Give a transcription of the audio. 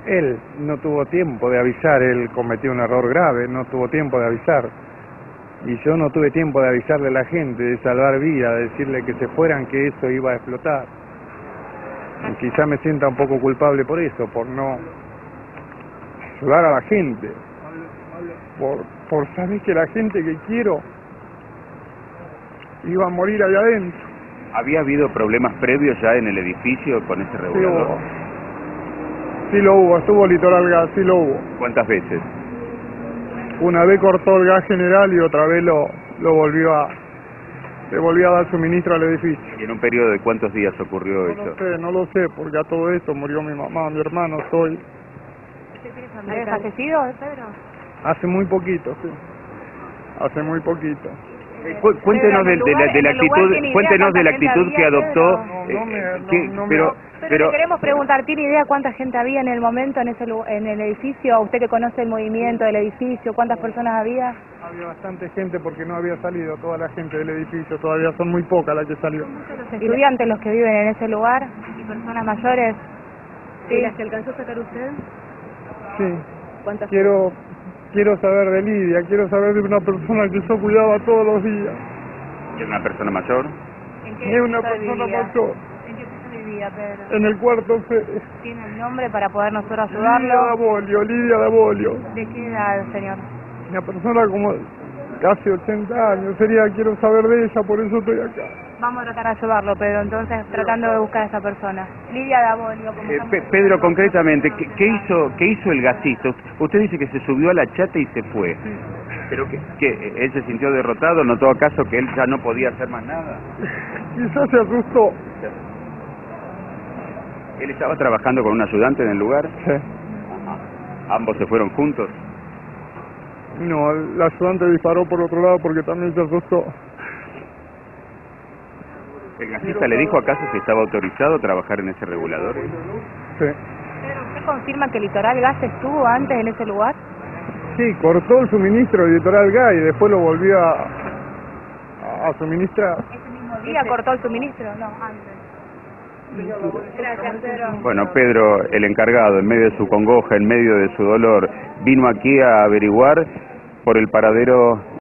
Él no tuvo tiempo de avisar, él cometió un error grave, no tuvo tiempo de avisar. Y yo no tuve tiempo de avisarle a la gente, de salvar vidas, de decirle que se fueran, que eso iba a explotar. Y quizá me sienta un poco culpable por eso, por no ayudar a la gente, por saber que la gente que quiero iba a morir allá adentro. ¿Había habido problemas previos ya en el edificio con ese regulador? Sí lo hubo, estuvo Litoral Gas, sí lo hubo. ¿Cuántas veces? Una vez cortó el gas general y otra vez le volvió a dar suministro al edificio. ¿Y en un periodo de cuántos días ocurrió eso? No lo sé, porque a todo esto murió mi mamá, mi hermano, soy. ¿Había fallecido, Pedro? Hace muy poquito, sí. Hace muy poquito. Cuéntenos de la actitud, cuéntenos de la actitud que adoptó. Pero le queremos preguntar, ¿tiene idea cuánta gente había en el momento en el edificio? ¿Usted que conoce el movimiento del edificio, cuántas personas había? Había bastante gente porque no había salido toda la gente del edificio, todavía son muy pocas las que salió. ¿Los estudiantes los que viven en ese lugar y personas mayores? ¿Sí? ¿Las que alcanzó a sacar usted? Sí. ¿Cuántas? Quiero saber de Lidia, quiero saber de una persona que yo cuidaba todos los días. ¿Es una persona mayor? Es una persona mayor. ¿En qué piso vivía, Pedro? En el cuarto C. ¿Tiene el nombre para poder nosotros ayudarlo? Lidia Dabolio. ¿De qué edad, señor? Una persona como casi 80 años, quiero saber de ella, por eso estoy acá. Vamos a tratar de ayudarlo, Pedro, entonces tratando de buscar a esa persona. Lidia Dabolio. Pedro, concretamente, ¿qué hizo el gasista? Usted dice que se subió a la chata y se fue. ¿Pero que él se sintió derrotado? ¿Notó acaso que él ya no podía hacer más nada? Quizás se asustó. ¿Él estaba trabajando con un ayudante en el lugar? Sí. Ajá. ¿Ambos se fueron juntos? No, el ayudante disparó por otro lado porque también se asustó. ¿El gasista le dijo acaso si estaba autorizado a trabajar en ese regulador? Sí. Pedro, ¿usted confirma que Litoral Gas estuvo antes en ese lugar? Sí, cortó el suministro de Litoral Gas y después lo volvió a suministrar. ¿Ese mismo día cortó el suministro? No, antes. Gracias, Pedro. Bueno, Pedro, el encargado, en medio de su congoja, en medio de su dolor, vino aquí a averiguar por el paradero